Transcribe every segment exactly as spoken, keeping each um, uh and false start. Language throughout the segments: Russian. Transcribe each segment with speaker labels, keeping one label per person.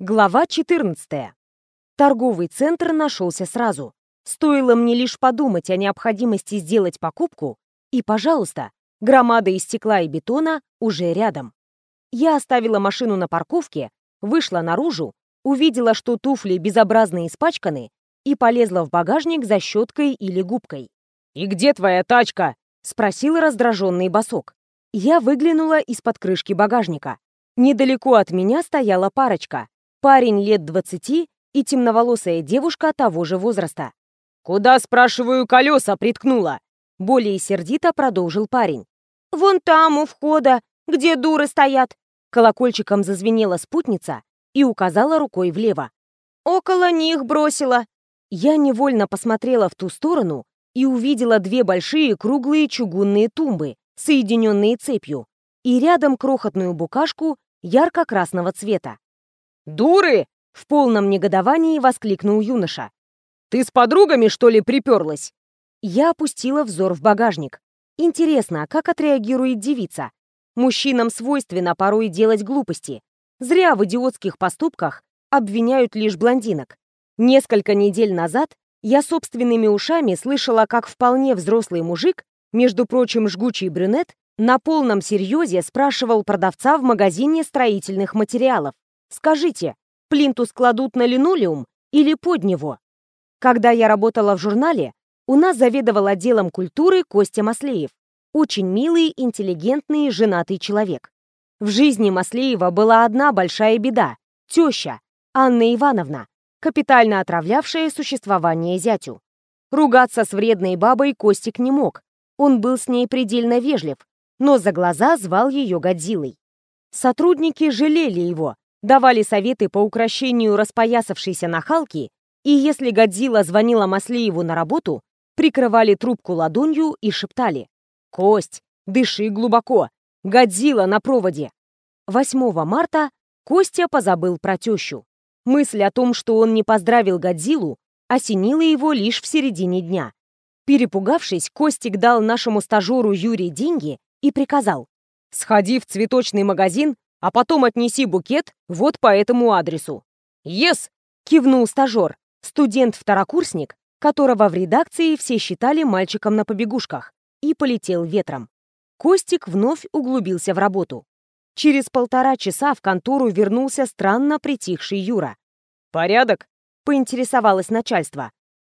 Speaker 1: Глава четырнадцатая. Торговый центр нашелся сразу. Стоило мне лишь подумать о необходимости сделать покупку, и, пожалуйста, громада из стекла и бетона уже рядом. Я оставила машину на парковке, вышла наружу, увидела, что туфли безобразно испачканы, и полезла в багажник за щеткой или губкой. «И где твоя тачка?» — спросил раздраженный босок. Я выглянула из-под крышки багажника. Недалеко от меня стояла парочка. Парень лет двадцати и темноволосая девушка того же возраста. «Куда, спрашиваю, колеса приткнула?» Более сердито продолжил парень. «Вон там, у входа, где дуры стоят». Колокольчиком зазвенела спутница и указала рукой влево. «Около них бросила». Я невольно посмотрела в ту сторону и увидела две большие круглые чугунные тумбы, соединенные цепью, и рядом крохотную букашку ярко-красного цвета. «Дуры!» — в полном негодовании воскликнул юноша. «Ты с подругами, что ли, приперлась?» Я опустила взор в багажник. Интересно, как отреагирует девица? Мужчинам свойственно порой делать глупости. Зря в идиотских поступках обвиняют лишь блондинок. Несколько недель назад я собственными ушами слышала, как вполне взрослый мужик, между прочим, жгучий брюнет, на полном серьезе спрашивал продавца в магазине строительных материалов: «Скажите, плинтус кладут на линолеум или под него?» Когда я работала в журнале, у нас заведовал отделом культуры Костя Маслеев. Очень милый, интеллигентный, женатый человек. В жизни Маслеева была одна большая беда — теща, Анна Ивановна, капитально отравлявшая существование зятю. Ругаться с вредной бабой Костик не мог. Он был с ней предельно вежлив, но за глаза звал ее Годзиллой. Сотрудники жалели его, давали советы по укрощению распоясавшейся нахалки, и если Годзилла звонила Маслееву на работу, прикрывали трубку ладонью и шептали: «Кость, дыши глубоко, Годзилла на проводе». восьмого марта Костя позабыл про тещу. Мысль о том, что он не поздравил Годзиллу, осенила его лишь в середине дня. Перепугавшись, Костик дал нашему стажеру Юре деньги и приказал: «Сходи в цветочный магазин, а потом отнеси букет вот по этому адресу». «Ес!» — кивнул стажер, студент-второкурсник, которого в редакции все считали мальчиком на побегушках, и полетел ветром. Костик вновь углубился в работу. Через полтора часа в контору вернулся странно притихший Юра. «Порядок?» — поинтересовалось начальство.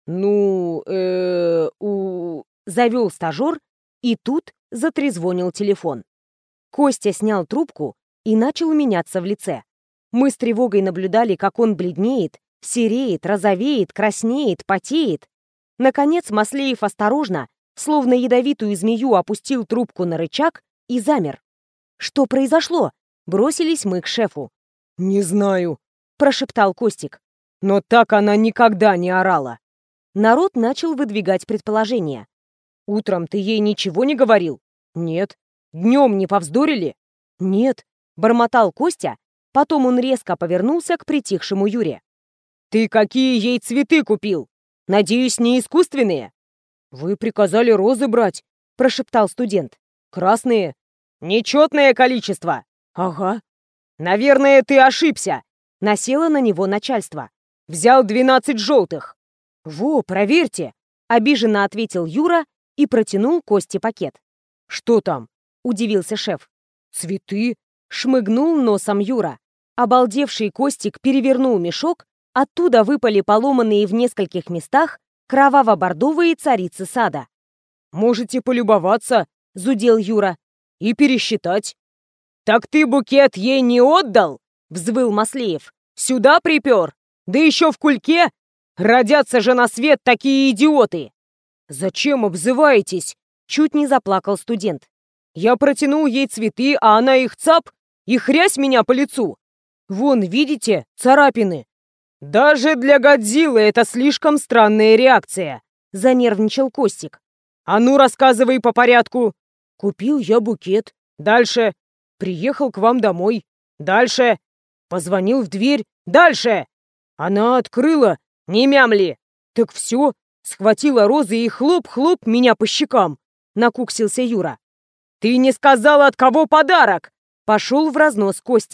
Speaker 1: «Ну, э у...» — завел стажер, и тут затрезвонил телефон. Костя снял трубку и начал меняться в лице. Мы с тревогой наблюдали, как он бледнеет, сереет, розовеет, краснеет, потеет. Наконец Маслеев осторожно, словно ядовитую змею, опустил трубку на рычаг и замер. «Что произошло?» — бросились мы к шефу. «Не знаю», — прошептал Костик. «Но так она никогда не орала». Народ начал выдвигать предположения. «Утром ты ей ничего не говорил?» «Нет». «Днем не повздорили?» «Нет», — бормотал Костя. Потом он резко повернулся к притихшему Юре. «Ты какие ей цветы купил? Надеюсь, не искусственные?» «Вы приказали розы брать», — прошептал студент. «Красные». «Нечетное количество». «Ага». «Наверное, ты ошибся», — насело на него начальство. «Взял двенадцать желтых». «Во, проверьте», — обиженно ответил Юра и протянул Косте пакет. «Что там?» — удивился шеф. «Цветы», — шмыгнул носом Юра. Обалдевший Костик перевернул мешок, оттуда выпали поломанные в нескольких местах кроваво-бордовые царицы сада. «Можете полюбоваться», — зудел Юра, — «и пересчитать». «Так ты букет ей не отдал?» — взвыл Маслеев. «Сюда припер? Да еще в кульке? Родятся же на свет такие идиоты!» «Зачем обзываетесь?» — чуть не заплакал студент. «Я протянул ей цветы, а она их цап и хрясь меня по лицу. Вон, видите, царапины». «Даже для Годзиллы это слишком странная реакция», — занервничал Костик. «А ну, рассказывай по порядку». «Купил я букет». «Дальше». «Приехал к вам домой». «Дальше». «Позвонил в дверь». «Дальше». «Она открыла». «Не мямли». «Так все». Схватила розы и хлоп-хлоп меня по щекам. Накуксился Юра. «Ты не сказал, от кого подарок!» Пошел в разнос Костя.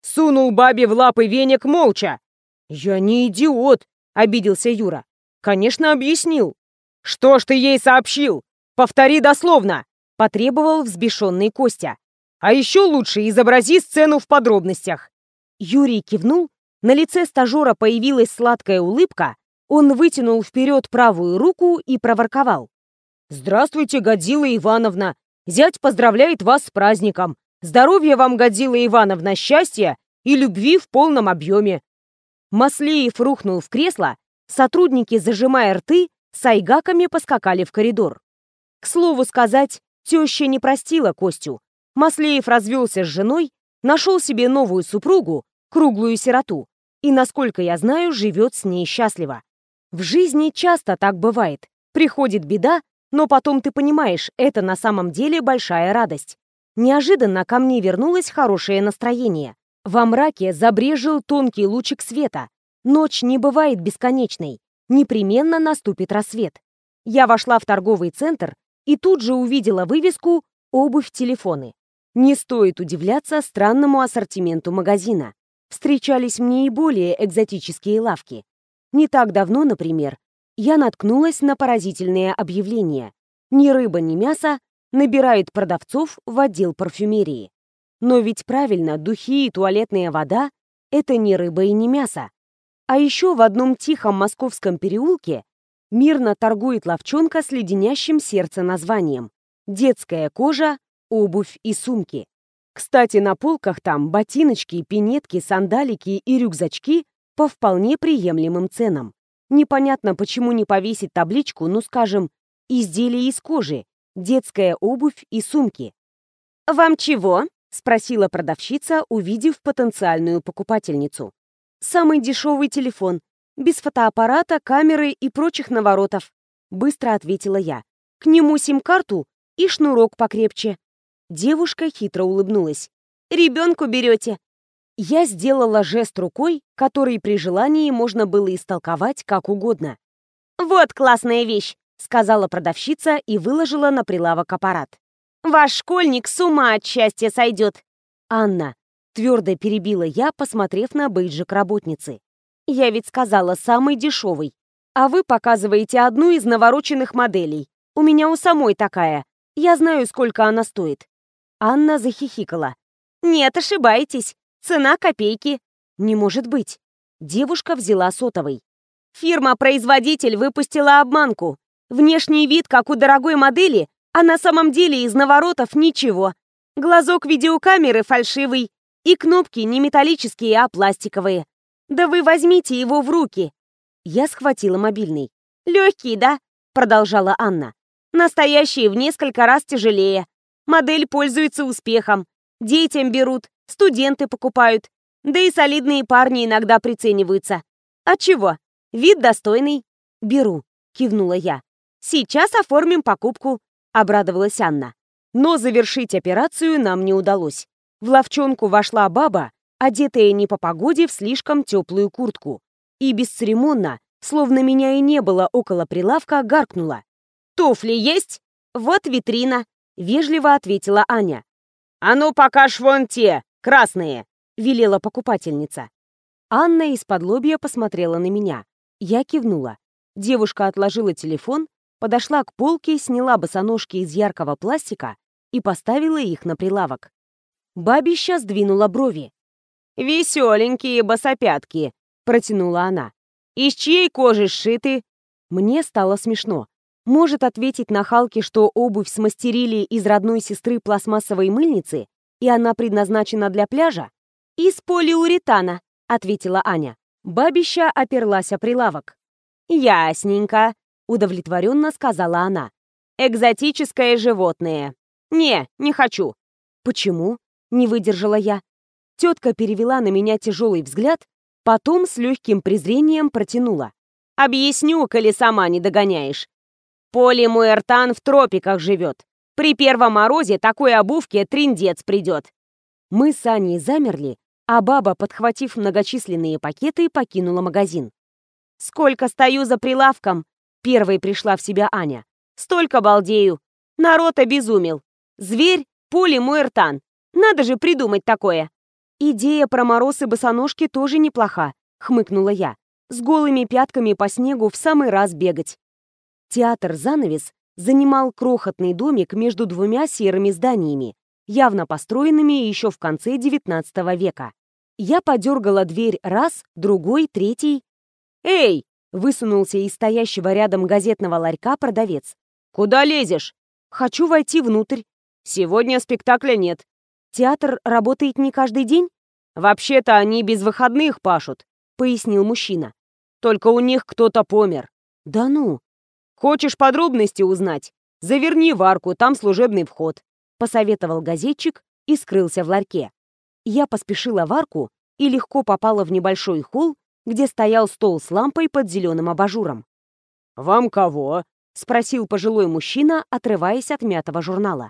Speaker 1: Сунул бабе в лапы веник молча. Я не идиот, обиделся Юра. Конечно, объяснил. Что ж ты ей сообщил? Повтори дословно, потребовал взбешенный Костя. А еще лучше изобрази сцену в подробностях. Юрий кивнул, на лице стажера появилась сладкая улыбка, он вытянул вперед правую руку и проворковал. «Здравствуйте, Годзилла Ивановна! Зять поздравляет вас с праздником! Здоровья вам, Годзилла Ивановна, счастья и любви в полном объеме!» Маслеев рухнул в кресло, сотрудники, зажимая рты, с айгаками поскакали в коридор. К слову сказать, теща не простила Костю. Маслеев развелся с женой, нашел себе новую супругу, круглую сироту, и, насколько я знаю, живет с ней счастливо. В жизни часто так бывает. Приходит беда, но потом ты понимаешь, это на самом деле большая радость. Неожиданно ко мне вернулось хорошее настроение. Во мраке забрезжил тонкий лучик света. Ночь не бывает бесконечной. Непременно наступит рассвет. Я вошла в торговый центр и тут же увидела вывеску «Обувь, телефоны». Не стоит удивляться странному ассортименту магазина. Встречались мне и более экзотические лавки. Не так давно, например, я наткнулась на поразительное объявление. Ни рыба, ни мясо набирают продавцов в отдел парфюмерии. Но ведь правильно, духи и туалетная вода – это не рыба и не мясо. А еще в одном тихом московском переулке мирно торгует лавчонка с леденящим сердце названием «Детская кожа, обувь и сумки». Кстати, на полках там ботиночки, пинетки, сандалики и рюкзачки по вполне приемлемым ценам. Непонятно, почему не повесить табличку, ну, скажем, «Изделия из кожи, детская обувь и сумки». «Вам чего?» — спросила продавщица, увидев потенциальную покупательницу. «Самый дешевый телефон, без фотоаппарата, камеры и прочих наворотов», — быстро ответила я. «К нему сим-карту и шнурок покрепче». Девушка хитро улыбнулась. «Ребенку берете?» Я сделала жест рукой, который при желании можно было истолковать как угодно. «Вот классная вещь», — сказала продавщица и выложила на прилавок аппарат. «Ваш школьник с ума от счастья сойдет». «Анна», — твердо перебила я, посмотрев на бейджик работницы. «Я ведь сказала самый дешевый, а вы показываете одну из навороченных моделей. У меня у самой такая. Я знаю, сколько она стоит». Анна захихикала. «Нет, ошибаетесь. Цена копейки». «Не может быть». Девушка взяла сотовый. «Фирма-производитель выпустила обманку. Внешний вид, как у дорогой модели, а на самом деле из наворотов ничего. Глазок видеокамеры фальшивый, и кнопки не металлические, а пластиковые. Да вы возьмите его в руки». Я схватила мобильный. «Легкий, да?» — продолжала Анна. «Настоящие в несколько раз тяжелее. Модель пользуется успехом. Детям берут, студенты покупают. Да и солидные парни иногда прицениваются. Отчего? Вид достойный». «Беру», — кивнула я. «Сейчас оформим покупку», — обрадовалась Анна. Но завершить операцию нам не удалось. В лавчонку вошла баба, одетая не по погоде в слишком теплую куртку. И бесцеремонно, словно меня и не было около прилавка, гаркнула. «Туфли есть? Вот витрина», — вежливо ответила Аня. «А ну покажь вон те, красные», — велела покупательница. Анна из-под лобья посмотрела на меня. Я кивнула. Девушка отложила телефон, подошла к полке, сняла босоножки из яркого пластика и поставила их на прилавок. Бабища сдвинула брови. «Веселенькие босопятки», — протянула она. «Из чьей кожи сшиты?» Мне стало смешно. Может ответить нахалке, что обувь смастерили из родной сестры пластмассовой мыльницы, и она предназначена для пляжа? «Из полиуретана», — ответила Аня. Бабища оперлась о прилавок. «Ясненько», — удовлетворенно сказала она. «Экзотическое животное. Не, не хочу». «Почему?» — не выдержала я. Тетка перевела на меня тяжелый взгляд, потом с легким презрением протянула. «Объясню, коли сама не догоняешь. Полимуэртан в тропиках живет. При первом морозе такой обувке триндец придет». Мы с Аней замерли, а баба, подхватив многочисленные пакеты, покинула магазин. «Сколько стою за прилавком!» — первой пришла в себя Аня. «Столько балдею! Народ обезумел! Зверь — полимуэртан! Надо же придумать такое!» «Идея про мороз и босоножки тоже неплоха», — хмыкнула я. «С голыми пятками по снегу в самый раз бегать». Театр-занавес занимал крохотный домик между двумя серыми зданиями, явно построенными еще в конце девятнадцатого века. Я подергала дверь раз, другой, третий. «Эй!» — высунулся из стоящего рядом газетного ларька продавец. «Куда лезешь?» «Хочу войти внутрь». «Сегодня спектакля нет». «Театр работает не каждый день?» «Вообще-то они без выходных пашут», — пояснил мужчина. «Только у них кто-то помер». «Да ну!» «Хочешь подробности узнать? Заверни в арку, там служебный вход», — посоветовал газетчик и скрылся в ларьке. Я поспешила в арку и легко попала в небольшой холл, где стоял стол с лампой под зеленым абажуром. «Вам кого?» — спросил пожилой мужчина, отрываясь от мятого журнала.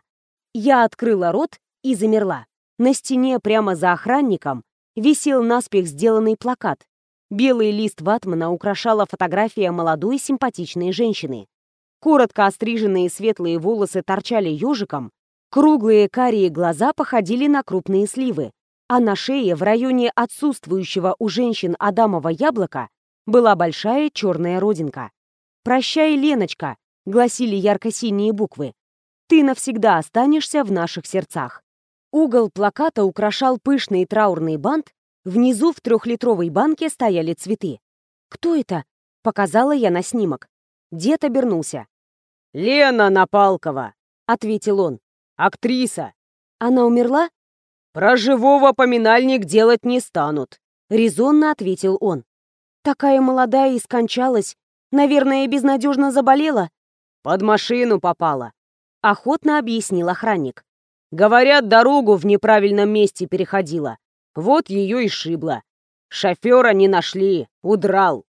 Speaker 1: Я открыла рот и замерла. На стене прямо за охранником висел наспех сделанный плакат. Белый лист ватмана украшала фотография молодой симпатичной женщины. Коротко остриженные светлые волосы торчали ежиком, круглые карие глаза походили на крупные сливы, а на шее в районе отсутствующего у женщин адамова яблока была большая черная родинка. «Прощай, Леночка», — гласили ярко-синие буквы. «Ты навсегда останешься в наших сердцах». Угол плаката украшал пышный траурный бант, внизу в трехлитровой банке стояли цветы. «Кто это?» — показала я на снимок. Дед обернулся. «Лена Напалкова», — ответил он. «Актриса». «Она умерла?» «Про живого поминальник делать не станут», — резонно ответил он. «Такая молодая и скончалась. Наверное, безнадежно заболела?» «Под машину попала», — охотно объяснил охранник. «Говорят, дорогу в неправильном месте переходила. Вот ее и шибло. Шофера не нашли, удрал».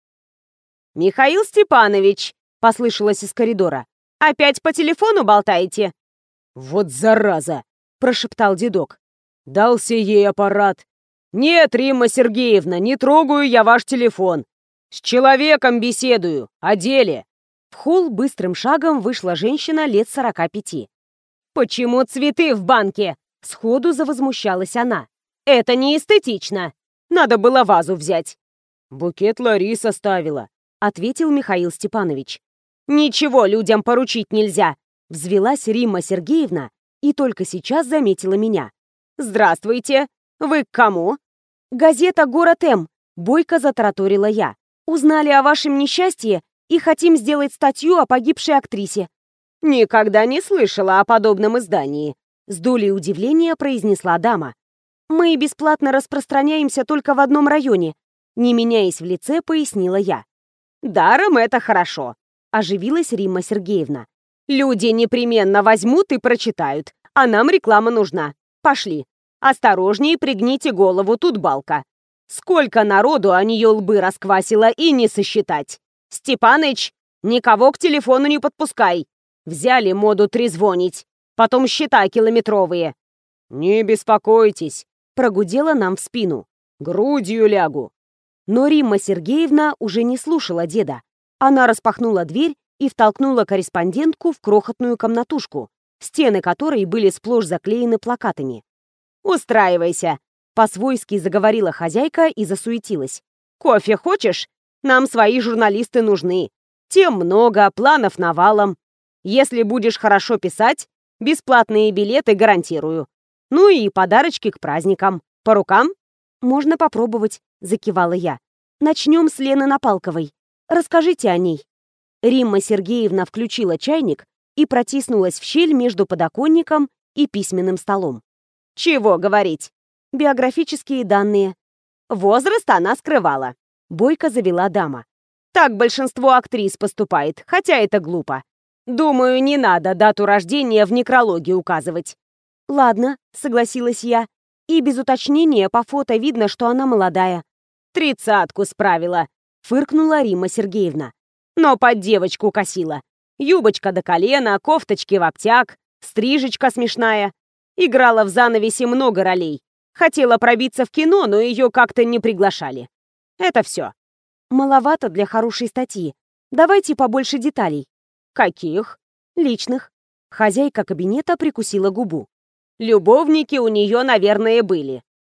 Speaker 1: «Михаил Степанович», — послышалось из коридора, — «опять по телефону болтаете?» «Вот зараза!» — прошептал дедок. «Дался ей аппарат. Нет, Римма Сергеевна, не трогаю я ваш телефон. С человеком беседую, о деле». В холл быстрым шагом вышла женщина лет сорока пяти. «Почему цветы в банке?» — сходу завозмущалась она. «Это не эстетично. Надо было вазу взять». «Букет Лариса ставила», — ответил Михаил Степанович. «Ничего людям поручить нельзя», — взвелась Римма Сергеевна и только сейчас заметила меня. «Здравствуйте. Вы к кому?» «Газета «Город М», — бойко затараторила я. «Узнали о вашем несчастье и хотим сделать статью о погибшей актрисе». «Никогда не слышала о подобном издании», — с долей удивления произнесла дама. «Мы бесплатно распространяемся только в одном районе», — не меняясь в лице, пояснила я. «Даром это хорошо», — оживилась Римма Сергеевна. «Люди непременно возьмут и прочитают, а нам реклама нужна. Пошли. Осторожнее, пригните голову, тут балка. Сколько народу о нее лбы расквасило и не сосчитать. Степаныч, никого к телефону не подпускай. Взяли моду трезвонить, потом счета километровые». «Не беспокойтесь», — прогудела нам в спину. «Грудью лягу». Но Римма Сергеевна уже не слушала деда. Она распахнула дверь и втолкнула корреспондентку в крохотную комнатушку, стены которой были сплошь заклеены плакатами. «Устраивайся», — по-свойски заговорила хозяйка и засуетилась. «Кофе хочешь? Нам свои журналисты нужны. Тем много, планов навалом. Если будешь хорошо писать, бесплатные билеты гарантирую. Ну и подарочки к праздникам. По рукам?» «Можно попробовать», — закивала я. «Начнем с Лены Напалковой. Расскажите о ней». Римма Сергеевна включила чайник и протиснулась в щель между подоконником и письменным столом. «Чего говорить?» «Биографические данные». «Возраст она скрывала», — бойко завела дама. «Так большинство актрис поступает, хотя это глупо. Думаю, не надо дату рождения в некрологе указывать». «Ладно», — согласилась я. «И без уточнения по фото видно, что она молодая». «Тридцатку справила», — фыркнула Римма Сергеевна. «Но под девочку косила. Юбочка до колена, кофточки в обтяг, стрижечка смешная. Играла в занавесе много ролей. Хотела пробиться в кино, но ее как-то не приглашали. Это все». «Маловато для хорошей статьи. Давайте побольше деталей». «Каких?» «Личных». Хозяйка кабинета прикусила губу. «Любовники у нее, наверное, были.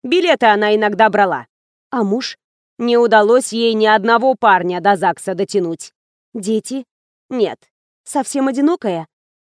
Speaker 2: Билеты она иногда брала.
Speaker 1: А муж?
Speaker 2: Не удалось ей ни одного парня до ЗАГСа дотянуть.
Speaker 1: Дети?
Speaker 2: Нет.
Speaker 1: Совсем одинокая?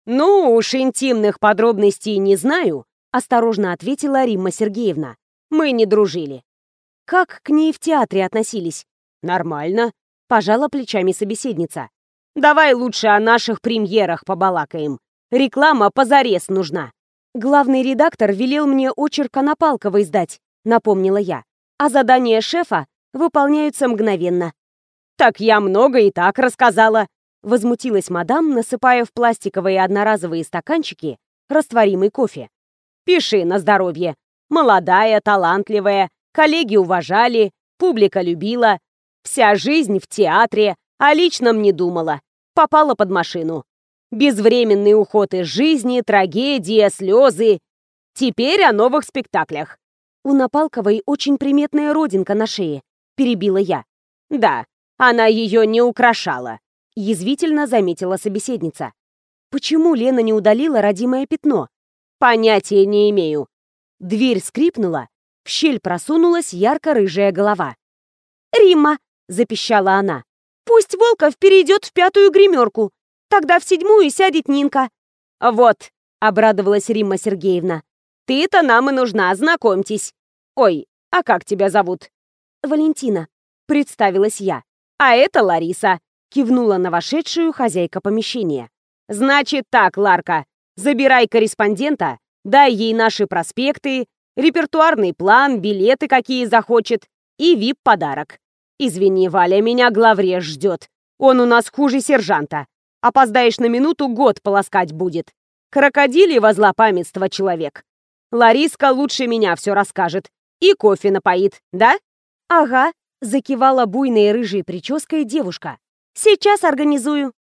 Speaker 2: Ну уж интимных подробностей не знаю,
Speaker 1: Осторожно ответила Римма Сергеевна.
Speaker 2: мы не дружили.
Speaker 1: Как к ней в театре относились?
Speaker 2: Нормально.
Speaker 1: Пожала плечами собеседница.
Speaker 2: Давай лучше о наших премьерах побалакаем. Реклама позарез нужна.
Speaker 1: Главный редактор велел мне очерк Конопалкова издать, напомнила я. А задания шефа выполняются мгновенно.
Speaker 2: Так я много и так рассказала.
Speaker 1: Возмутилась мадам, насыпая в пластиковые одноразовые стаканчики растворимый кофе.
Speaker 2: Пиши на здоровье. Молодая, талантливая, коллеги уважали, публика любила. Вся жизнь в театре, о личном не думала. Попала под машину. Безвременный уход из жизни, трагедия, слезы. Теперь о новых спектаклях.
Speaker 1: У Напалковой очень приметная родинка на шее, перебила я.
Speaker 2: Да, она ее не украшала.
Speaker 1: Язвительно заметила собеседница. Почему Лена не удалила родимое пятно?
Speaker 2: Понятия не имею.
Speaker 1: Дверь скрипнула, в щель просунулась ярко-рыжая голова. «Римма!» — запищала она. «Пусть Волков перейдет в пятую гримерку. Тогда в седьмую сядет Нинка».
Speaker 2: «Вот», — обрадовалась Римма Сергеевна. «Ты-то нам и нужна, знакомьтесь. Ой, а как тебя зовут?»
Speaker 1: «Валентина», — представилась я.
Speaker 2: «А это Лариса»,
Speaker 1: — кивнула на вошедшую хозяйка помещения.
Speaker 2: «Значит так, Ларка, забирай корреспондента, дай ей наши проспекты, репертуарный план, билеты какие захочет и вип-подарок. Извини, Валя, меня главреж ждет. Он у нас хуже сержанта. Опоздаешь на минуту, год полоскать будет. Крокодилево злопамятство человек. Лариска лучше меня все расскажет. И кофе напоит, да?»
Speaker 1: «Ага», — закивала буйной рыжей прической девушка. «Сейчас организую».